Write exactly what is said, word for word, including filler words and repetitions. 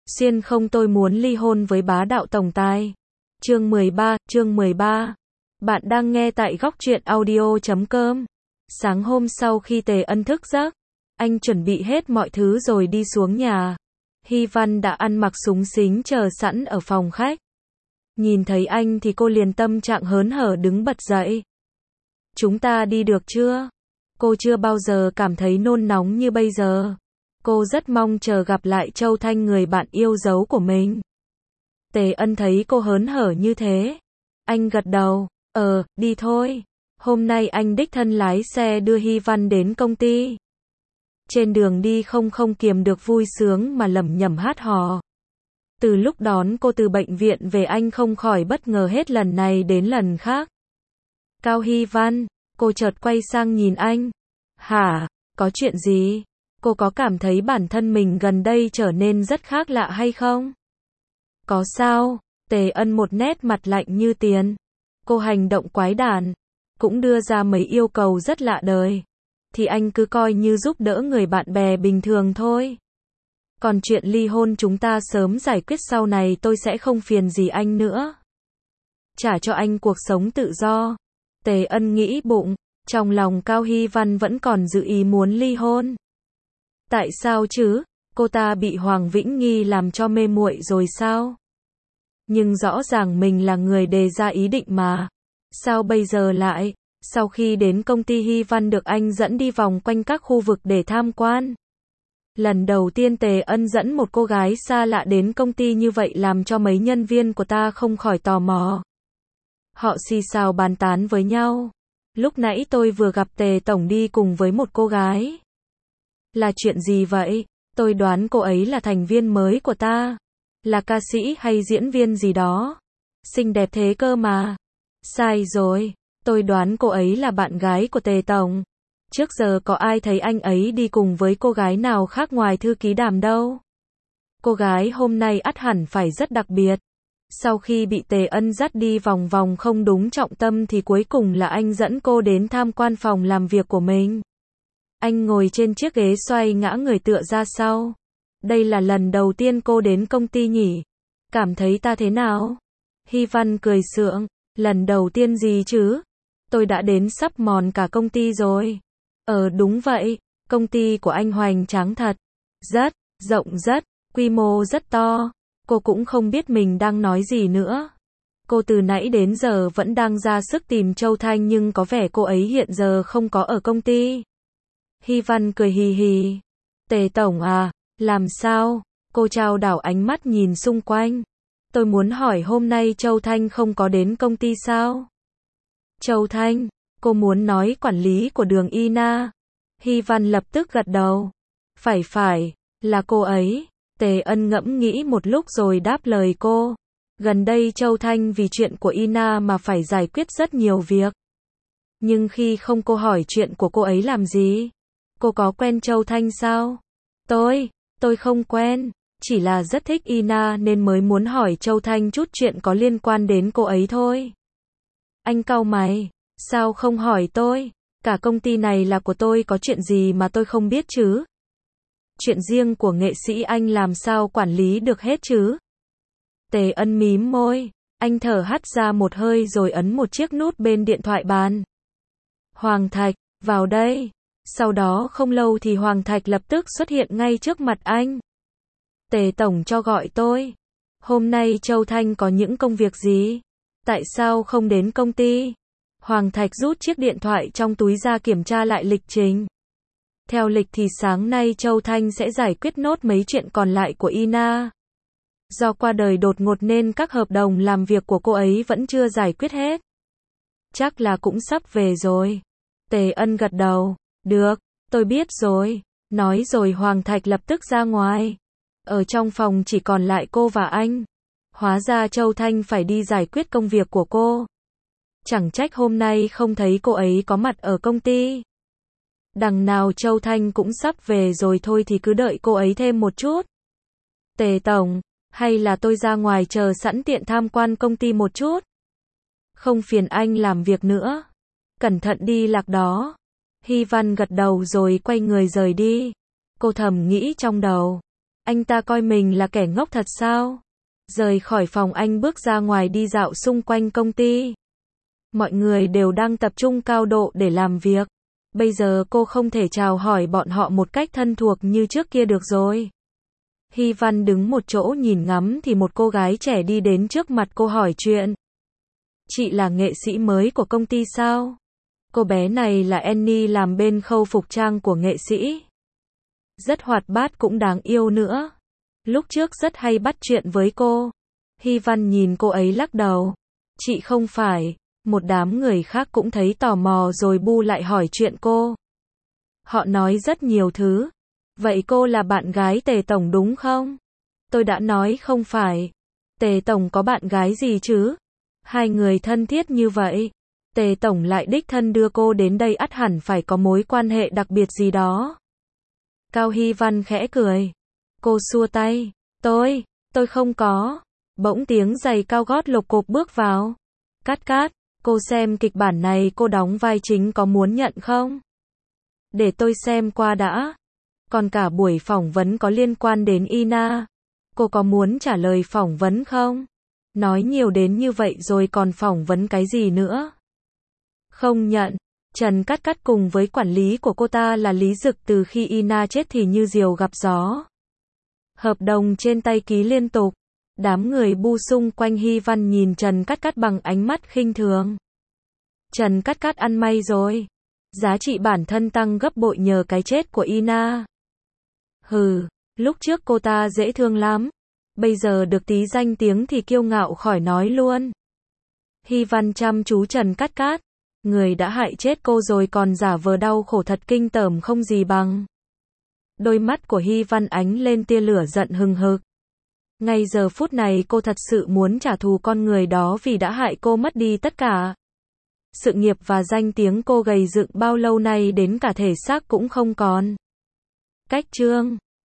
Xuyên không tôi muốn ly hôn với bá đạo tổng tài. Chương mười ba, chương mười ba. Bạn đang nghe tại góc truyện audio chấm com. Sáng hôm sau khi Tề Ân thức giấc, anh chuẩn bị hết mọi thứ rồi đi xuống nhà. Hy Văn đã ăn mặc xúng xính chờ sẵn ở phòng khách. Nhìn thấy anh thì cô liền tâm trạng hớn hở đứng bật dậy. Chúng ta đi được chưa? Cô chưa bao giờ cảm thấy nôn nóng như bây giờ. Cô rất mong chờ gặp lại Châu Thanh, người bạn yêu dấu của mình. Tề Ân thấy cô hớn hở như thế. Anh gật đầu, ờ, đi thôi. Hôm nay anh đích thân lái xe đưa Hy Văn đến công ty. Trên đường đi không không kiềm được vui sướng mà lẩm nhẩm hát hò. Từ lúc đón cô từ bệnh viện về anh không khỏi bất ngờ hết lần này đến lần khác. Cao Hy Văn, cô chợt quay sang nhìn anh. Hả, có chuyện gì? Cô có cảm thấy bản thân mình gần đây trở nên rất khác lạ hay không? Có sao? Tề Ân một nét mặt lạnh như tiền. Cô hành động quái đản, cũng đưa ra mấy yêu cầu rất lạ đời. Thì anh cứ coi như giúp đỡ người bạn bè bình thường thôi. Còn chuyện ly hôn chúng ta sớm giải quyết, sau này tôi sẽ không phiền gì anh nữa. Trả cho anh cuộc sống tự do. Tề Ân nghĩ bụng, trong lòng Cao Hy Văn vẫn còn dự ý muốn ly hôn. Tại sao chứ? Cô ta bị Hoàng Vĩnh Nghi làm cho mê muội rồi sao? Nhưng rõ ràng mình là người đề ra ý định mà. Sao bây giờ lại? Sau khi đến công ty Hy Văn được anh dẫn đi vòng quanh các khu vực để tham quan. Lần đầu tiên Tề Ân dẫn một cô gái xa lạ đến công ty như vậy làm cho mấy nhân viên của ta không khỏi tò mò. Họ xì xào bàn tán với nhau. Lúc nãy tôi vừa gặp Tề Tổng đi cùng với một cô gái. Là chuyện gì vậy? Tôi đoán cô ấy là thành viên mới của ta. Là ca sĩ hay diễn viên gì đó. Xinh đẹp thế cơ mà. Sai rồi. Tôi đoán cô ấy là bạn gái của Tề Tổng. Trước giờ có ai thấy anh ấy đi cùng với cô gái nào khác ngoài thư ký Đàm đâu. Cô gái hôm nay ắt hẳn phải rất đặc biệt. Sau khi bị Tề Ân dắt đi vòng vòng không đúng trọng tâm thì cuối cùng là anh dẫn cô đến tham quan phòng làm việc của mình. Anh ngồi trên chiếc ghế xoay ngã người tựa ra sau. Đây là lần đầu tiên cô đến công ty nhỉ? Cảm thấy ta thế nào? Hy Văn cười sượng. Lần đầu tiên gì chứ? Tôi đã đến sắp mòn cả công ty rồi. Ờ đúng vậy, công ty của anh hoành tráng thật. Rất, rộng rất, quy mô rất to. Cô cũng không biết mình đang nói gì nữa. Cô từ nãy đến giờ vẫn đang ra sức tìm Châu Thanh nhưng có vẻ cô ấy hiện giờ không có ở công ty. Hy Văn cười hì hì. Tề Tổng à, làm sao? Cô trao đảo ánh mắt nhìn xung quanh. Tôi muốn hỏi hôm nay Châu Thanh không có đến công ty sao? Châu Thanh, cô muốn nói quản lý của Đường Y Na. Hy Văn lập tức gật đầu. Phải phải, là cô ấy. Tề Ân ngẫm nghĩ một lúc rồi đáp lời cô. Gần đây Châu Thanh vì chuyện của Y Na mà phải giải quyết rất nhiều việc. Nhưng khi không cô hỏi chuyện của cô ấy làm gì? Cô có quen Châu Thanh sao? Tôi, tôi không quen. Chỉ là rất thích Y Na nên mới muốn hỏi Châu Thanh chút chuyện có liên quan đến cô ấy thôi. Anh cau mày, sao không hỏi tôi? Cả công ty này là của tôi, có chuyện gì mà tôi không biết chứ? Chuyện riêng của nghệ sĩ anh làm sao quản lý được hết chứ? Tề Ân mím môi, anh thở hắt ra một hơi rồi ấn một chiếc nút bên điện thoại bàn. Hoàng Thạch, vào đây. Sau đó không lâu thì Hoàng Thạch lập tức xuất hiện ngay trước mặt anh. Tề Tổng cho gọi tôi. Hôm nay Châu Thanh có những công việc gì? Tại sao không đến công ty? Hoàng Thạch rút chiếc điện thoại trong túi ra kiểm tra lại lịch trình. Theo lịch thì sáng nay Châu Thanh sẽ giải quyết nốt mấy chuyện còn lại của Y Na. Do qua đời đột ngột nên các hợp đồng làm việc của cô ấy vẫn chưa giải quyết hết. Chắc là cũng sắp về rồi. Tề Ân gật đầu. Được, tôi biết rồi. Nói rồi Hoàng Thạch lập tức ra ngoài. Ở trong phòng chỉ còn lại cô và anh. Hóa ra Châu Thanh phải đi giải quyết công việc của cô. Chẳng trách hôm nay không thấy cô ấy có mặt ở công ty. Đằng nào Châu Thanh cũng sắp về rồi, thôi thì cứ đợi cô ấy thêm một chút. Tề Tổng, hay là tôi ra ngoài chờ sẵn tiện tham quan công ty một chút? Không phiền anh làm việc nữa. Cẩn thận đi lạc đó. Hy Văn gật đầu rồi quay người rời đi. Cô thầm nghĩ trong đầu. Anh ta coi mình là kẻ ngốc thật sao? Rời khỏi phòng anh bước ra ngoài đi dạo xung quanh công ty. Mọi người đều đang tập trung cao độ để làm việc. Bây giờ cô không thể chào hỏi bọn họ một cách thân thuộc như trước kia được rồi. Hy Văn đứng một chỗ nhìn ngắm thì một cô gái trẻ đi đến trước mặt cô hỏi chuyện. Chị là nghệ sĩ mới của công ty sao? Cô bé này là Annie làm bên khâu phục trang của nghệ sĩ. Rất hoạt bát cũng đáng yêu nữa. Lúc trước rất hay bắt chuyện với cô. Hy Văn nhìn cô ấy lắc đầu. Chị không phải. Một đám người khác cũng thấy tò mò rồi bu lại hỏi chuyện cô. Họ nói rất nhiều thứ. Vậy cô là bạn gái Tề Tổng đúng không? Tôi đã nói không phải. Tề Tổng có bạn gái gì chứ? Hai người thân thiết như vậy. Tề Tổng lại đích thân đưa cô đến đây ắt hẳn phải có mối quan hệ đặc biệt gì đó. Cao Hy Văn khẽ cười. Cô xua tay. Tôi, tôi không có. Bỗng tiếng giày cao gót lộc cộc bước vào. Cát Cát, cô xem kịch bản này cô đóng vai chính có muốn nhận không? Để tôi xem qua đã. Còn cả buổi phỏng vấn có liên quan đến Ina. Cô có muốn trả lời phỏng vấn không? Nói nhiều đến như vậy rồi còn phỏng vấn cái gì nữa? Không nhận. Trần Cát Cát cùng với quản lý của cô ta là Lý Dực từ khi Ina chết thì như diều gặp gió. Hợp đồng trên tay ký liên tục. Đám người bu xung quanh Hy Văn nhìn Trần Cát Cát bằng ánh mắt khinh thường. Trần Cát Cát ăn may rồi. Giá trị bản thân tăng gấp bội nhờ cái chết của Ina. Hừ, lúc trước cô ta dễ thương lắm. Bây giờ được tí danh tiếng thì kiêu ngạo khỏi nói luôn. Hy Văn chăm chú Trần Cát Cát. Người đã hại chết cô rồi còn giả vờ đau khổ thật kinh tởm không gì bằng. Đôi mắt của Hy Văn ánh lên tia lửa giận hừng hực. Ngay giờ phút này cô thật sự muốn trả thù con người đó vì đã hại cô mất đi tất cả. Sự nghiệp và danh tiếng cô gầy dựng bao lâu nay đến cả thể xác cũng không còn. Cách chương